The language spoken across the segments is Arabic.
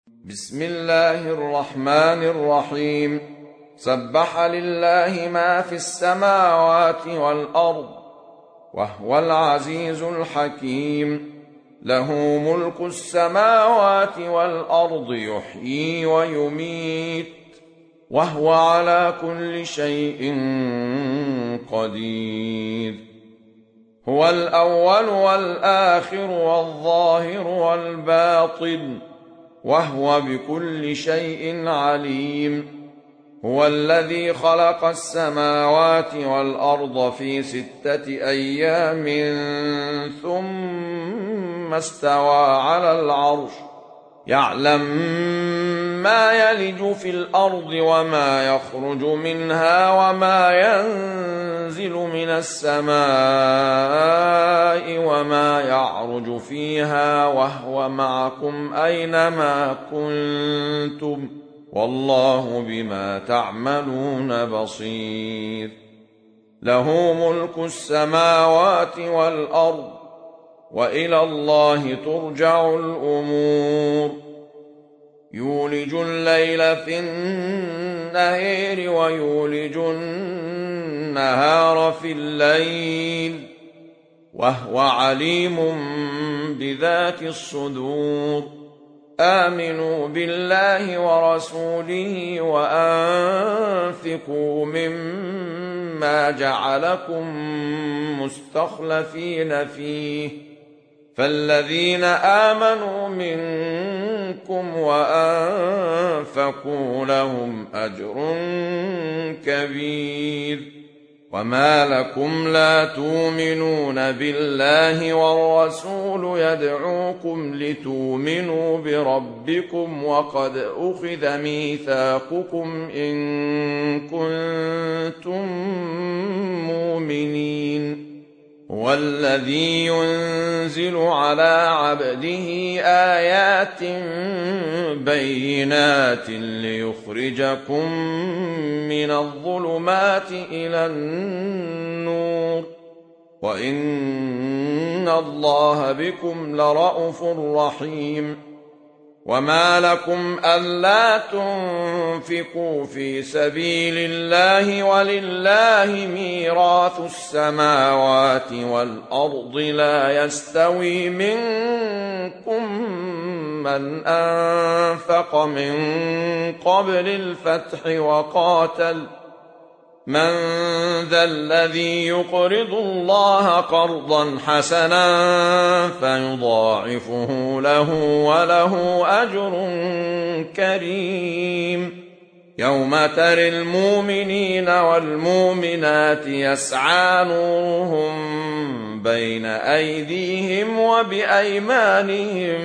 بسم الله الرحمن الرحيم. سبح لله ما في السماوات والأرض وهو العزيز الحكيم. له ملك السماوات والأرض يحيي ويميت وهو على كل شيء قدير. هو الأول والآخر والظاهر والباطن وهو بكل شيء عليم. هو الذي خلق السماوات والأرض في 6 أيام ثم استوى على العرش يعلم ما يلج في الأرض وما يخرج منها وما ينزل من السماء وما يعرج فيها وهو معكم أينما كنتم والله بما تعملون بصير. له ملك السماوات والأرض وإلى الله ترجع الأمور. يولج الليل في النهار ويولج النهار في الليل وهو عليم بذات الصدور. آمنوا بالله ورسوله وأنفقوا مما جعلكم مستخلفين فيه فالذين آمنوا منكم وأنفقوا لهم أجر كبير. وما لكم لا تؤمنون بالله والرسول يدعوكم لتؤمنوا بربكم وقد أخذ ميثاقكم إن كنتم مؤمنين. هو الذي ينزل على عبده آيات بينات ليخرجكم من الظلمات إلى النور وإن الله بكم لرءوف رحيم. وما لكم ألا تنفقوا في سبيل الله ولله ميراث السماوات والأرض لا يستوي منكم من أنفق من قبل الفتح وقاتل من ذا الذي يقرض الله قرضا حسنا فيضاعفه له وله أجر كريم. يوم ترى المؤمنين والمؤمنات يسعى نورهم بين أيديهم وبأيمانهم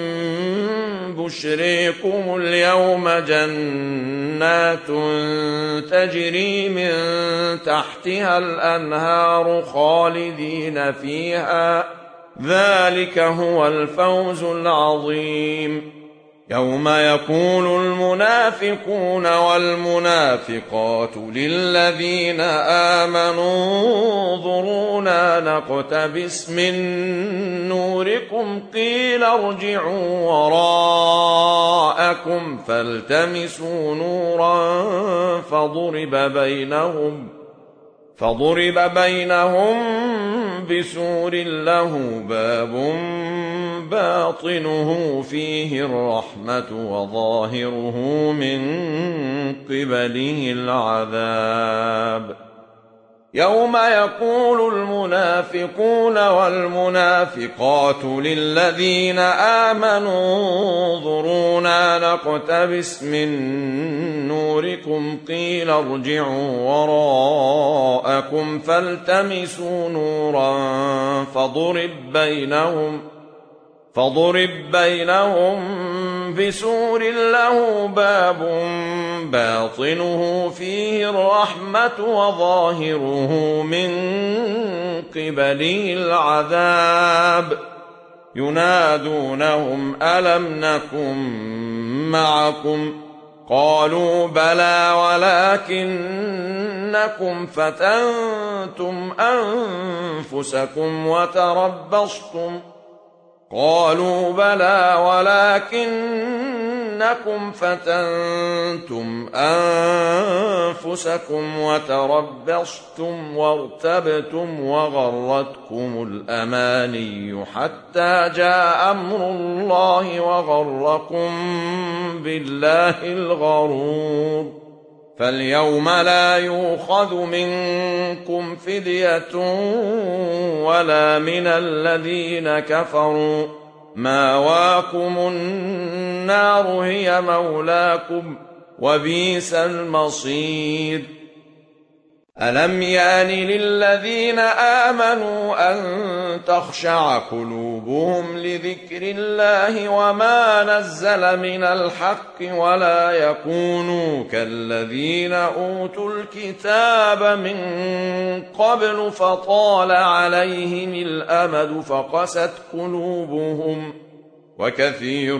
بشريكم اليوم جنات تجري من تحتها الأنهار خالدين فيها ذلك هو الفوز العظيم. يوم يقول المنافقون والمنافقات للذين آمنوا انظرونا نقتبس من نوركم قيل ارجعوا وراءكم فالتمسوا نورا فضرب بينهم بسور له باب باطنه فيه الرحمة وظاهره من قبله العذاب. يوم يقول المنافقون والمنافقات للذين آمنوا انظرونا نقتبس من نوركم قيل ارجعوا وراءكم فالتمسوا نورا فضرب بينهم بسور له باب باطنه فيه الرحمة وظاهره من قبله العذاب. ينادونهم ألم نكن معكم قالوا بلى ولكنكم فتنتم أنفسكم وتربصتم قالوا بلى ولكنكم أنكم فتنتم أنفسكم وتربصتم وارتبتم وغرتكم الأماني حتى جاء أمر الله وغركم بالله الغرور. فاليوم لا يؤخذ منكم فدية ولا من الذين كفروا، مأواكم النار هي مولاكم وبئس المصير. ألم يأن للذين آمنوا أن تخشع قلوبهم لذكر الله وما نزل من الحق ولا يكونوا كالذين أوتوا الكتاب من قبل فطال عليهم الأمد فقست قلوبهم وكثير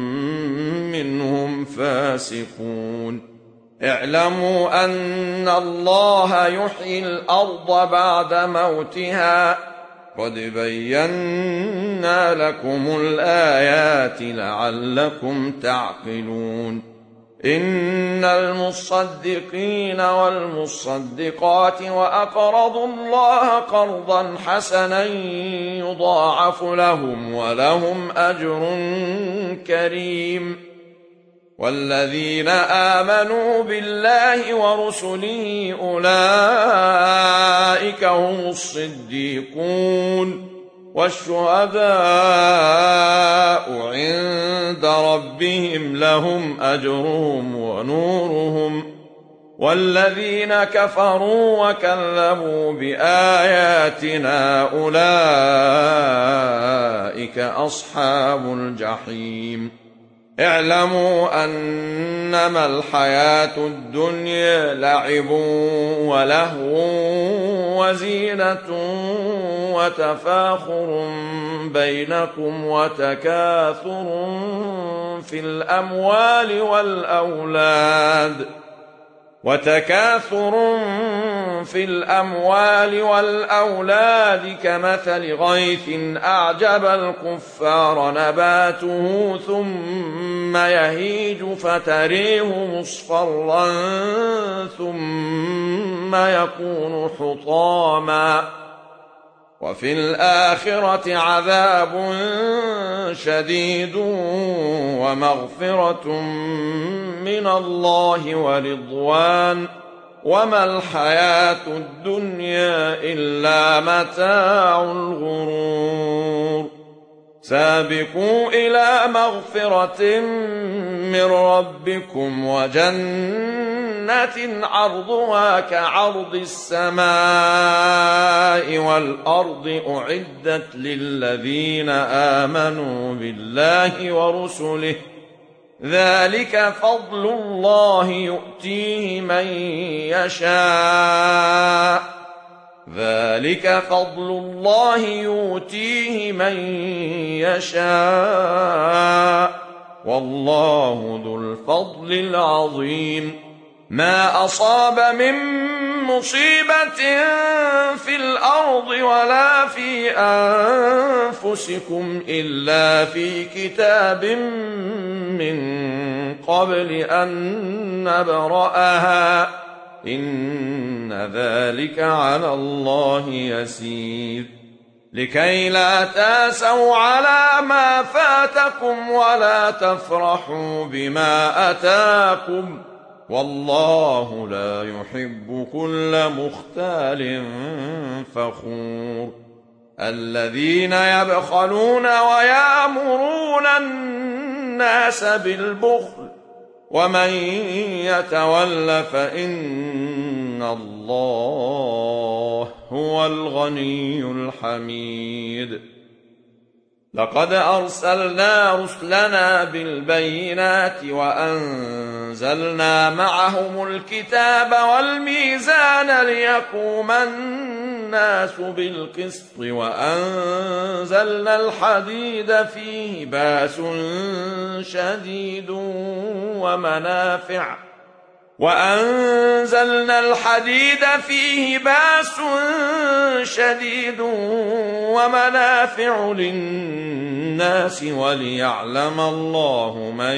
منهم فاسقون. اعلموا أن الله يحيي الأرض بعد موتها قد بينا لكم الآيات لعلكم تعقلون. إن المصدقين والمصدقات وأقرضوا الله قرضا حسنا يضاعف لهم ولهم أجر كريم. والذين آمنوا بالله ورسله أولئك هم الصديقون والشهداء عند ربهم لهم أجرهم ونورهم. والذين كفروا وكذبوا بآياتنا أولئك أصحاب الجحيم. اعلموا أنما الحياة الدنيا لعب ولهو وزينة وتفاخر بينكم وتكاثر في الأموال والأولاد كمثل غيث أعجب الكفار نباته ثم يهيج فتريه مصفرا ثم يكون حطاما وفي الآخرة عذاب شديد ومغفرة من الله ورضوان وما الحياة الدنيا إلا متاع الغرور. سابقوا إلى مغفرة من ربكم وجنة عرضها كعرض السماء والأرض أعدت للذين آمنوا بالله ورسله ذلك فضل الله يؤتيه من يشاء والله ذو الفضل العظيم. ما أصاب من مصيبة في الأرض ولا في أنفسكم إلا في كتاب من قبل أن نبرأها إن ذلك على الله يسير. لكي لا تاسوا على ما فاتكم ولا تفرحوا بما أتاكم والله لا يحب كل مختال فخور. الذين يبخلون ويأمرون الناس بالبخل ومن يتول فإن الله هو الغني الحميد. لقد أرسلنا رسلنا بالبينات وأنزلنا معهم الكتاب والميزان ليقوم الناس بالقسط وأنزلنا الحديد فيه بأس شديد وأنزلنا الحديد فيه بأس شديد ومنافع للناس وليعلم الله من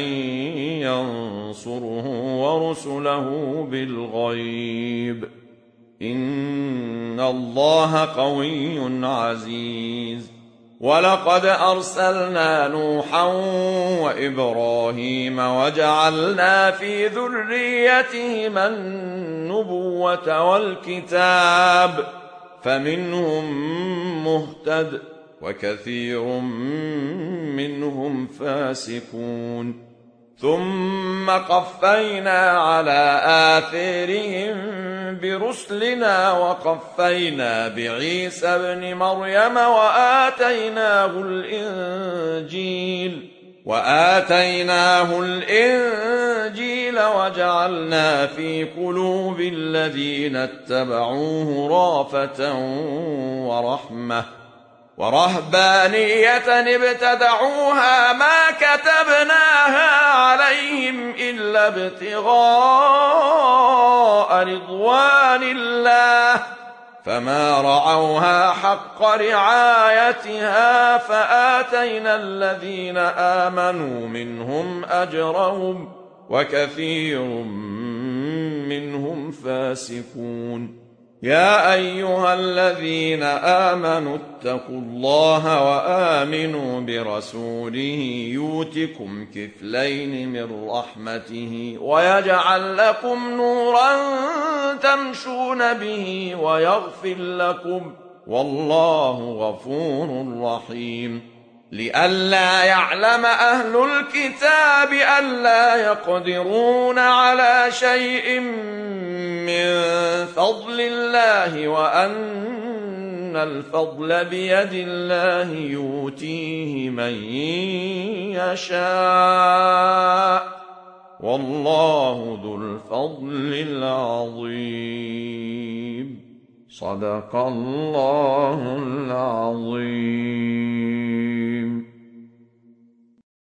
ينصره ورسله بالغيب إن الله قوي عزيز ولقد أرسلنا نوحا وإبراهيم وجعلنا في ذريتهما النبوة والكتاب فمنهم مهتد وكثير منهم فاسقون ثم قفينا على آثارهم برسلنا وقفينا بعيسى ابن مريم وآتيناه الإنجيل وجعلنا في قلوب الذين اتبعوه رأفة ورحمة ورهبانية ابتدعوها ما كتبناها عليهم إلا ابتغاء رضوان الله فما رعوها حق رعايتها فآتينا الذين آمنوا منهم أجرهم وكثير منهم فاسقون يا أيها الذين آمنوا اتقوا الله وآمنوا برسوله يؤتكم كفلين من رحمته ويجعل لكم نورا تمشون به ويغفر لكم والله غفور رحيم لئلا يعلم أهل الكتاب ألا يقدرون على شيء من فضل الله وأن الفضل بيد الله يؤتيه من يشاء والله ذو الفضل العظيم صدق الله العظيم.